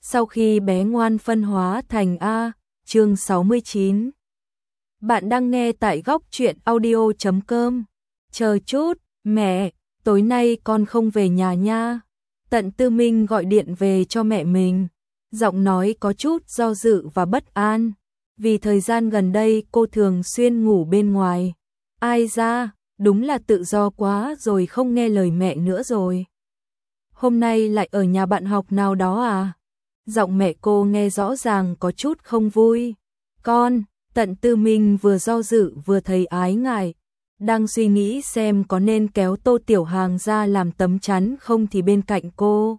Sau khi bé ngoan phân hóa thành A, chương 69. Bạn đang nghe tại góc truyện audio.com. Chờ chút, mẹ, tối nay con không về nhà nha. Tận Tư Minh gọi điện về cho mẹ mình, giọng nói có chút do dự và bất an, vì thời gian gần đây cô thường xuyên ngủ bên ngoài. Ai ra, đúng là tự do quá rồi, không nghe lời mẹ nữa rồi. Hôm nay lại ở nhà bạn học nào đó à? Giọng mẹ cô nghe rõ ràng có chút không vui. Con, Tận Tư Minh vừa do dự vừa thấy ái ngại, đang suy nghĩ xem có nên kéo Tô Tiểu Hàng ra làm tấm chắn không thì bên cạnh cô.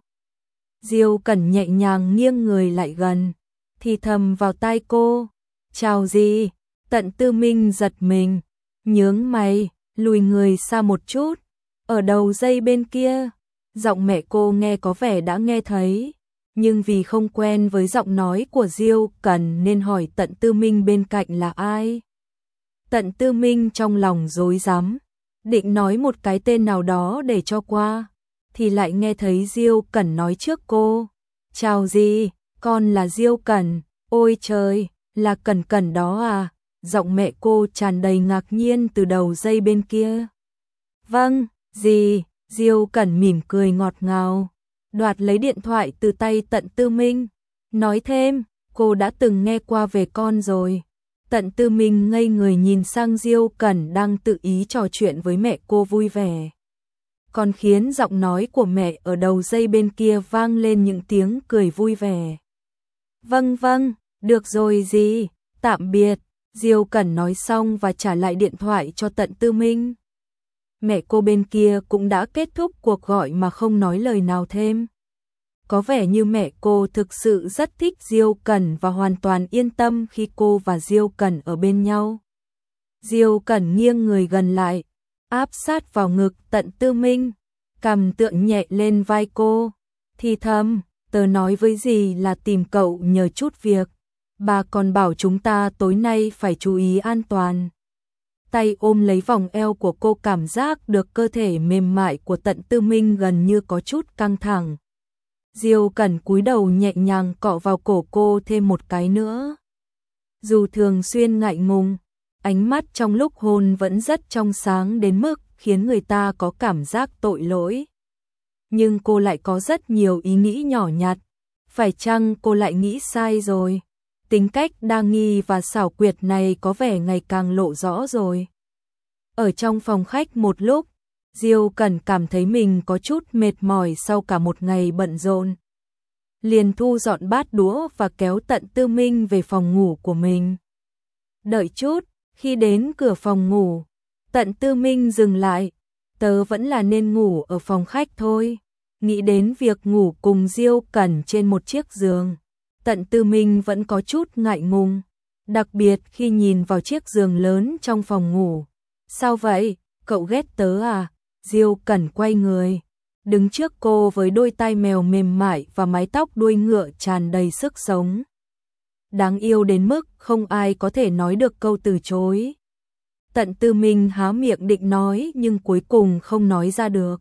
Diêu Cẩn nhẹ nhàng nghiêng người lại gần, thì thầm vào tai cô. Chào gì? Tận Tư Minh giật mình, nhướng mày, lùi người xa một chút. Ở đầu dây bên kia, giọng mẹ cô nghe có vẻ đã nghe thấy, nhưng vì không quen với giọng nói của Diêu Cẩn nên hỏi Tận Tư Minh bên cạnh là ai. Tận Tư Minh trong lòng rối rắm, định nói một cái tên nào đó để cho qua, thì lại nghe thấy Diêu Cẩn nói trước cô. Chào gì, con là Diêu Cẩn. Ôi trời, là Cẩn Cẩn đó à? Giọng mẹ cô tràn đầy ngạc nhiên từ đầu dây bên kia. Vâng, dì. Diêu Cẩn mỉm cười ngọt ngào, đoạt lấy điện thoại từ tay Tận Tư Minh, nói thêm, cô đã từng nghe qua về con rồi. Tận Tư Minh ngây người nhìn sang Diêu Cẩn đang tự ý trò chuyện với mẹ cô vui vẻ, còn khiến giọng nói của mẹ ở đầu dây bên kia vang lên những tiếng cười vui vẻ. Vâng vâng, được rồi dì, tạm biệt. Diêu Cẩn nói xong và trả lại điện thoại cho Tận Tư Minh. Mẹ cô bên kia cũng đã kết thúc cuộc gọi mà không nói lời nào thêm. Có vẻ như mẹ cô thực sự rất thích Diêu Cẩn và hoàn toàn yên tâm khi cô và Diêu Cẩn ở bên nhau. Diêu Cẩn nghiêng người gần lại, áp sát vào ngực Tận Tư Minh, cằm tựa nhẹ lên vai cô, thì thầm, tớ nói với dì là tìm cậu nhờ chút việc, bà còn bảo chúng ta tối nay phải chú ý an toàn. Tay ôm lấy vòng eo của cô, cảm giác được cơ thể mềm mại của Tận Tư Minh gần như có chút căng thẳng. Diêu Cẩn cúi đầu nhẹ nhàng cọ vào cổ cô thêm một cái nữa. Dù thường xuyên ngại ngùng, ánh mắt trong lúc hôn vẫn rất trong sáng đến mức khiến người ta có cảm giác tội lỗi. Nhưng cô lại có rất nhiều ý nghĩ nhỏ nhặt. Phải chăng cô lại nghĩ sai rồi? Tính cách đa nghi và xảo quyệt này có vẻ ngày càng lộ rõ rồi. Ở trong phòng khách một lúc, Diêu Cẩn cảm thấy mình có chút mệt mỏi sau cả một ngày bận rộn. Liền thu dọn bát đũa và kéo Tận Tư Minh về phòng ngủ của mình. Đợi chút, khi đến cửa phòng ngủ, Tận Tư Minh dừng lại. Tớ vẫn là nên ngủ ở phòng khách thôi. Nghĩ đến việc ngủ cùng Diêu Cẩn trên một chiếc giường, Tận Tư Minh vẫn có chút ngại ngùng, đặc biệt khi nhìn vào chiếc giường lớn trong phòng ngủ. Sao vậy, cậu ghét tớ à? Diêu Cẩn quay người, đứng trước cô với đôi tai mèo mềm mại và mái tóc đuôi ngựa tràn đầy sức sống. Đáng yêu đến mức không ai có thể nói được câu từ chối. Tận Tư Minh há miệng định nói nhưng cuối cùng không nói ra được.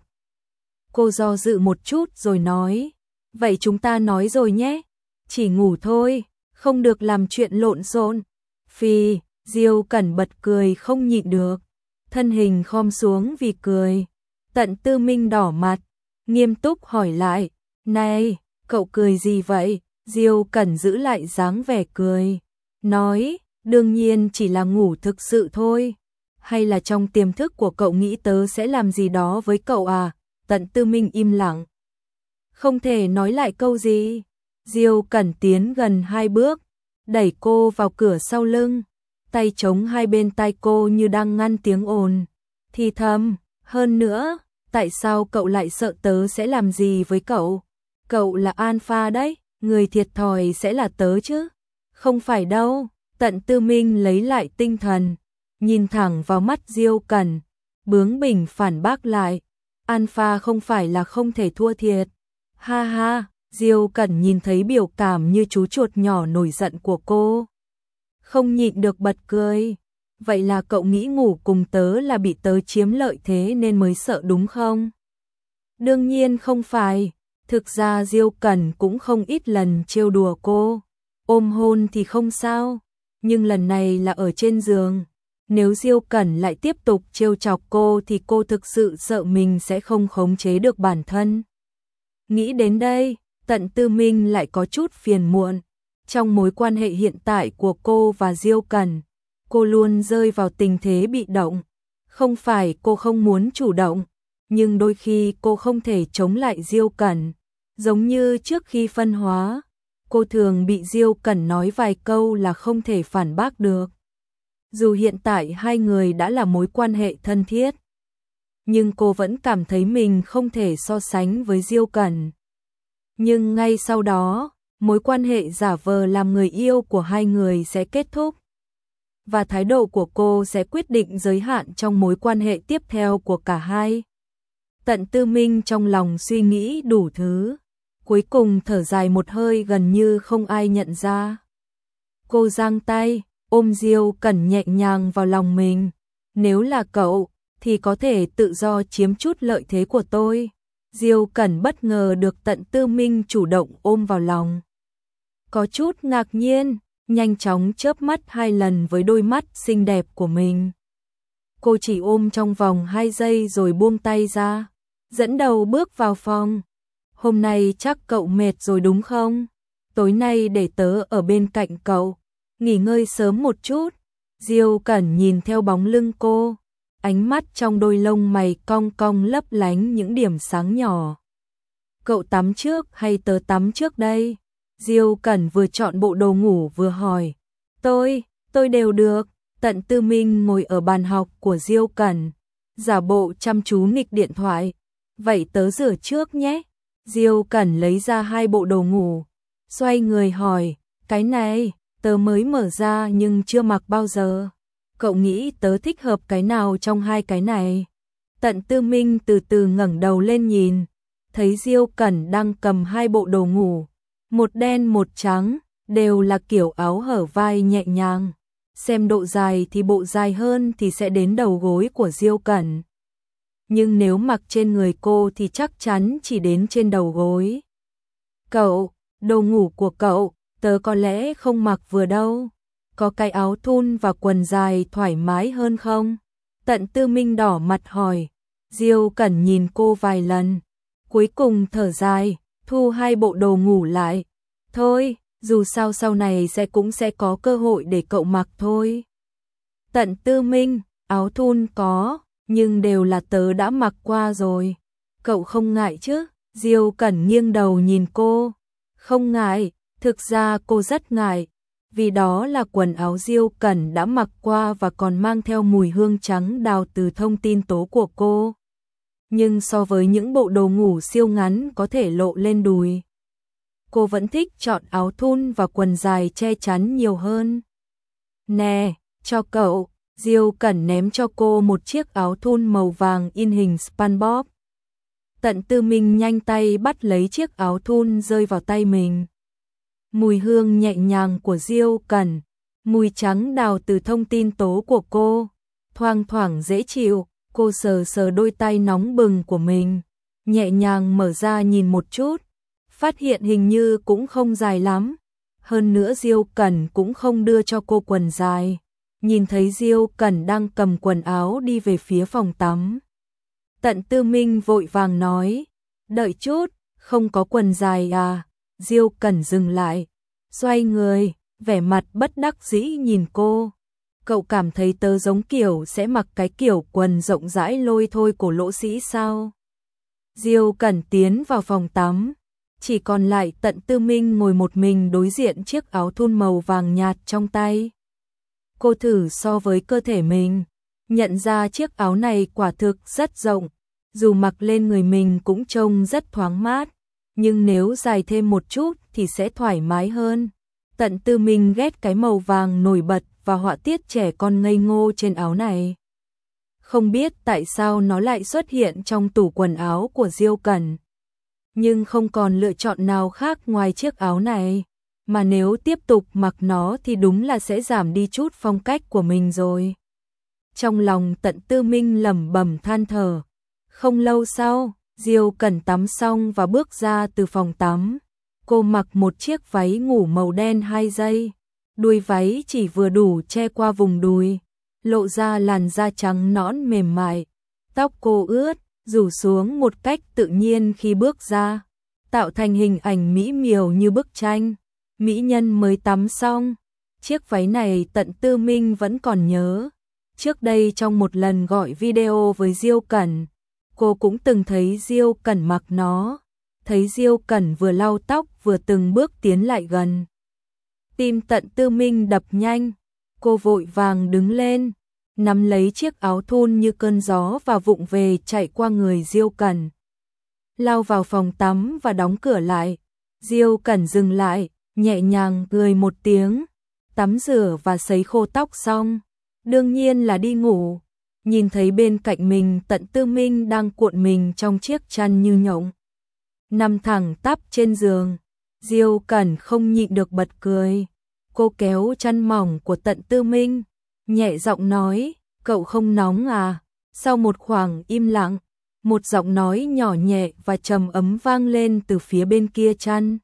Cô do dự một chút rồi nói, vậy chúng ta nói rồi nhé, chỉ ngủ thôi, không được làm chuyện lộn xộn. Phi, Diêu Cẩn bật cười không nhịn được, thân hình khom xuống vì cười. Tận Tư Minh đỏ mặt, nghiêm túc hỏi lại, này, cậu cười gì vậy? Diêu Cẩn giữ lại dáng vẻ cười, nói, đương nhiên chỉ là ngủ thực sự thôi. Hay là trong tiềm thức của cậu nghĩ tớ sẽ làm gì đó với cậu à? Tận Tư Minh im lặng, không thể nói lại câu gì. Diêu Cẩn tiến gần 2 bước, đẩy cô vào cửa sau lưng, tay chống hai bên tai cô như đang ngăn tiếng ồn, thì thầm, hơn nữa, tại sao cậu lại sợ tớ sẽ làm gì với cậu? Cậu là alpha đấy, người thiệt thòi sẽ là tớ chứ? Không phải đâu. Tận Tư Minh lấy lại tinh thần, nhìn thẳng vào mắt Diêu Cẩn, bướng bỉnh phản bác lại, alpha không phải là không thể thua thiệt. Ha ha. Diêu Cẩn nhìn thấy biểu cảm như chú chuột nhỏ nổi giận của cô, không nhịn được bật cười. Vậy là cậu nghĩ ngủ cùng tớ là bị tớ chiếm lợi thế nên mới sợ đúng không? Đương nhiên không phải. Thực ra Diêu Cẩn cũng không ít lần trêu đùa cô, ôm hôn thì không sao, nhưng lần này là ở trên giường. Nếu Diêu Cẩn lại tiếp tục trêu chọc cô thì cô thực sự sợ mình sẽ không khống chế được bản thân. Nghĩ đến đây, Tận Tư Minh lại có chút phiền muộn. Trong mối quan hệ hiện tại của cô và Diêu Cẩn, cô luôn rơi vào tình thế bị động. Không phải cô không muốn chủ động, nhưng đôi khi cô không thể chống lại Diêu Cẩn. Giống như trước khi phân hóa, cô thường bị Diêu Cẩn nói vài câu là không thể phản bác được. Dù hiện tại hai người đã là mối quan hệ thân thiết, nhưng cô vẫn cảm thấy mình không thể so sánh với Diêu Cẩn. Nhưng ngay sau đó, mối quan hệ giả vờ làm người yêu của hai người sẽ kết thúc. Và thái độ của cô sẽ quyết định giới hạn trong mối quan hệ tiếp theo của cả hai. Tận Tư Minh trong lòng suy nghĩ đủ thứ, cuối cùng thở dài một hơi gần như không ai nhận ra. Cô giang tay, ôm Diêu Cẩn nhẹ nhàng vào lòng mình. Nếu là cậu, thì có thể tự do chiếm chút lợi thế của tôi. Diêu Cẩn bất ngờ được Tận Tư Minh chủ động ôm vào lòng. Có chút ngạc nhiên, nhanh chóng chớp mắt 2 lần với đôi mắt xinh đẹp của mình. Cô chỉ ôm trong vòng 2 giây rồi buông tay ra, dẫn đầu bước vào phòng. Hôm nay chắc cậu mệt rồi đúng không? Tối nay để tớ ở bên cạnh cậu, nghỉ ngơi sớm một chút. Diêu Cẩn nhìn theo bóng lưng cô, ánh mắt trong đôi lông mày cong cong lấp lánh những điểm sáng nhỏ. Cậu tắm trước hay tớ tắm trước đây? Diêu Cẩn vừa chọn bộ đồ ngủ vừa hỏi. Tôi đều được. Tận Tư Minh ngồi ở bàn học của Diêu Cẩn, giả bộ chăm chú nghịch điện thoại. Vậy tớ rửa trước nhé. Diêu Cẩn lấy ra 2 bộ đồ ngủ, xoay người hỏi, cái này, tớ mới mở ra nhưng chưa mặc bao giờ. Cậu nghĩ tớ thích hợp cái nào trong 2 cái này? Tận Tư Minh từ từ ngẩng đầu lên nhìn, thấy Diêu Cẩn đang cầm 2 bộ đồ ngủ, một đen một trắng, đều là kiểu áo hở vai nhẹ nhàng. Xem độ dài thì bộ dài hơn thì sẽ đến đầu gối của Diêu Cẩn. Nhưng nếu mặc trên người cô thì chắc chắn chỉ đến trên đầu gối. Cậu, đồ ngủ của cậu, tớ có lẽ không mặc vừa đâu. Có cái áo thun và quần dài thoải mái hơn không? Tận Tư Minh đỏ mặt hỏi. Diêu Cẩn nhìn cô vài lần, cuối cùng thở dài, thu 2 bộ đồ ngủ lại. Thôi, dù sao sau này cũng sẽ có cơ hội để cậu mặc thôi. Tận Tư Minh, áo thun có, nhưng đều là tớ đã mặc qua rồi. Cậu không ngại chứ? Diêu Cẩn nghiêng đầu nhìn cô. Không ngại, thực ra cô rất ngại, vì đó là quần áo Diêu Cẩn đã mặc qua và còn mang theo mùi hương trắng đào từ thông tin tố của cô. Nhưng so với những bộ đồ ngủ siêu ngắn có thể lộ lên đùi, cô vẫn thích chọn áo thun và quần dài che chắn nhiều hơn. Nè, cho cậu. Diêu Cẩn ném cho cô một chiếc áo thun màu vàng in hình SpongeBob. Tận Tư Minh nhanh tay bắt lấy chiếc áo thun rơi vào tay mình. Mùi hương nhẹ nhàng của Diêu Cẩn, mùi trắng đào từ thông tin tố của cô, thoang thoảng dễ chịu. Cô sờ sờ đôi tay nóng bừng của mình, nhẹ nhàng mở ra nhìn một chút, phát hiện hình như cũng không dài lắm. Hơn nữa Diêu Cẩn cũng không đưa cho cô quần dài. Nhìn thấy Diêu Cẩn đang cầm quần áo đi về phía phòng tắm. Tận Tư Minh vội vàng nói, đợi chút, không có quần dài à? Diêu Cẩn dừng lại, xoay người, vẻ mặt bất đắc dĩ nhìn cô. Cậu cảm thấy tớ giống kiểu sẽ mặc cái kiểu quần rộng rãi lôi thôi của lỗ sĩ sao? Diêu Cẩn tiến vào phòng tắm, chỉ còn lại Tận Tư Minh ngồi một mình đối diện chiếc áo thun màu vàng nhạt trong tay. Cô thử so với cơ thể mình, nhận ra chiếc áo này quả thực rất rộng, dù mặc lên người mình cũng trông rất thoáng mát, nhưng nếu dài thêm một chút thì sẽ thoải mái hơn. Tận Tư Minh ghét cái màu vàng nổi bật và họa tiết trẻ con ngây ngô trên áo này. Không biết tại sao nó lại xuất hiện trong tủ quần áo của Diêu Cẩn, nhưng không còn lựa chọn nào khác ngoài chiếc áo này. Mà nếu tiếp tục mặc nó thì đúng là sẽ giảm đi chút phong cách của mình rồi. Trong lòng Tận Tư Minh lẩm bẩm than thở. Không lâu sau, Diêu Cẩn tắm xong và bước ra từ phòng tắm. Cô mặc một chiếc váy ngủ màu đen 2 dây. Đuôi váy chỉ vừa đủ che qua vùng đùi, lộ ra làn da trắng nõn mềm mại. Tóc cô ướt, rủ xuống một cách tự nhiên khi bước ra, tạo thành hình ảnh mỹ miều như bức tranh. Mỹ nhân mới tắm xong. Chiếc váy này Tận Tư Minh vẫn còn nhớ. Trước đây trong một lần gọi video với Diêu Cẩn, cô cũng từng thấy Diêu Cẩn mặc nó. Thấy Diêu Cẩn vừa lau tóc vừa từng bước tiến lại gần. Tim Tận Tư Minh đập nhanh, cô vội vàng đứng lên, nắm lấy chiếc áo thun như cơn gió và vụng về chạy qua người Diêu Cẩn. Lao vào phòng tắm và đóng cửa lại. Diêu Cẩn dừng lại, nhẹ nhàng cười một tiếng, tắm rửa và sấy khô tóc xong, đương nhiên là đi ngủ. Nhìn thấy bên cạnh mình Tận Tư Minh đang cuộn mình trong chiếc chăn như nhộng, nằm thẳng tắp trên giường, Diêu Cẩn không nhịn được bật cười. Cô kéo chăn mỏng của Tận Tư Minh, nhẹ giọng nói, cậu không nóng à? Sau một khoảng im lặng, một giọng nói nhỏ nhẹ và trầm ấm vang lên từ phía bên kia chăn.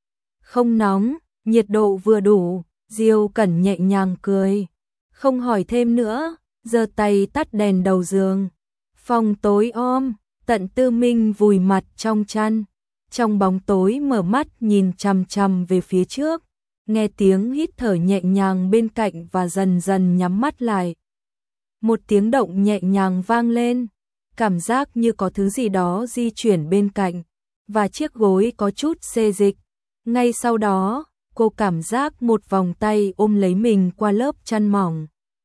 Không nóng, nhiệt độ vừa đủ. Diêu Cẩn nhẹ nhàng cười, không hỏi thêm nữa, giơ tay tắt đèn đầu giường. Phòng tối om, Tận Tư Minh vùi mặt trong chăn, trong bóng tối mở mắt nhìn chằm chằm về phía trước, nghe tiếng hít thở nhẹ nhàng bên cạnh và dần dần nhắm mắt lại. Một tiếng động nhẹ nhàng vang lên, cảm giác như có thứ gì đó di chuyển bên cạnh, và chiếc gối có chút xê dịch. Ngay sau đó, cô cảm giác một vòng tay ôm lấy mình qua lớp chăn mỏng.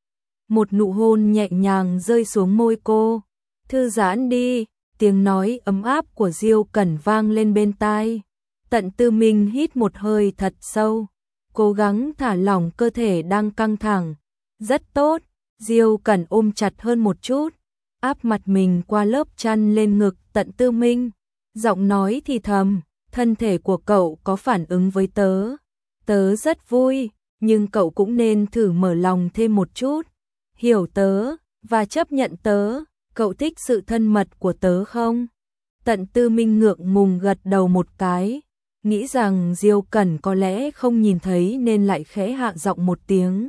Một nụ hôn nhẹ nhàng rơi xuống môi cô. Thư giãn đi, tiếng nói ấm áp của Diêu Cẩn vang lên bên tai. Tận Tư Minh hít một hơi thật sâu, cố gắng thả lỏng cơ thể đang căng thẳng. Rất tốt, Diêu Cẩn ôm chặt hơn một chút, áp mặt mình qua lớp chăn lên ngực Tận Tư Minh. Giọng nói thì thầm, thân thể của cậu có phản ứng với tớ. Tớ rất vui, nhưng cậu cũng nên thử mở lòng thêm một chút. Hiểu tớ, và chấp nhận tớ. Cậu thích sự thân mật của tớ không? Tận Tư Minh ngượng ngùng gật đầu một cái, nghĩ rằng Diêu Cẩn có lẽ không nhìn thấy nên lại khẽ hạ giọng một tiếng.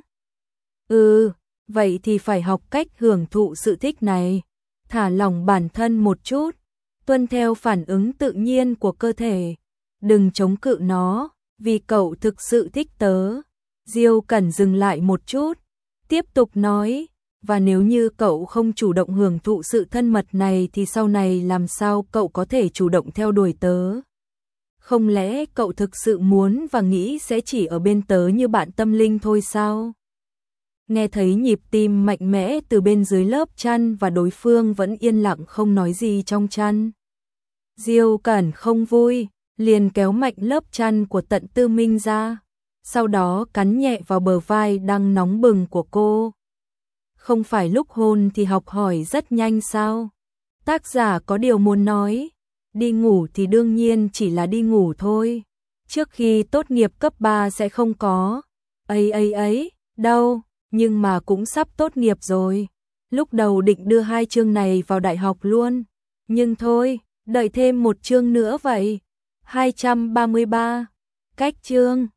Vậy thì phải học cách hưởng thụ sự thích này. Thả lỏng bản thân một chút, tuân theo phản ứng tự nhiên của cơ thể. Đừng chống cự nó, vì cậu thực sự thích tớ. Diêu Cẩn dừng lại một chút, tiếp tục nói, và nếu như cậu không chủ động hưởng thụ sự thân mật này thì sau này làm sao cậu có thể chủ động theo đuổi tớ? Không lẽ cậu thực sự muốn và nghĩ sẽ chỉ ở bên tớ như bạn tâm linh thôi sao? Nghe thấy nhịp tim mạnh mẽ từ bên dưới lớp chăn và đối phương vẫn yên lặng không nói gì trong chăn. Diêu Cẩn không vui, liền kéo mạnh lớp chăn của Tận Tư Minh ra, sau đó cắn nhẹ vào bờ vai đang nóng bừng của cô. Không phải lúc hôn thì học hỏi rất nhanh sao? Tác giả có điều muốn nói, đi ngủ thì đương nhiên chỉ là đi ngủ thôi. Trước khi tốt nghiệp cấp 3 sẽ không có. Đâu, nhưng mà cũng sắp tốt nghiệp rồi. Lúc đầu định đưa 2 chương này vào đại học luôn. Nhưng thôi, đợi thêm 1 chương nữa vậy. 233. Cách chương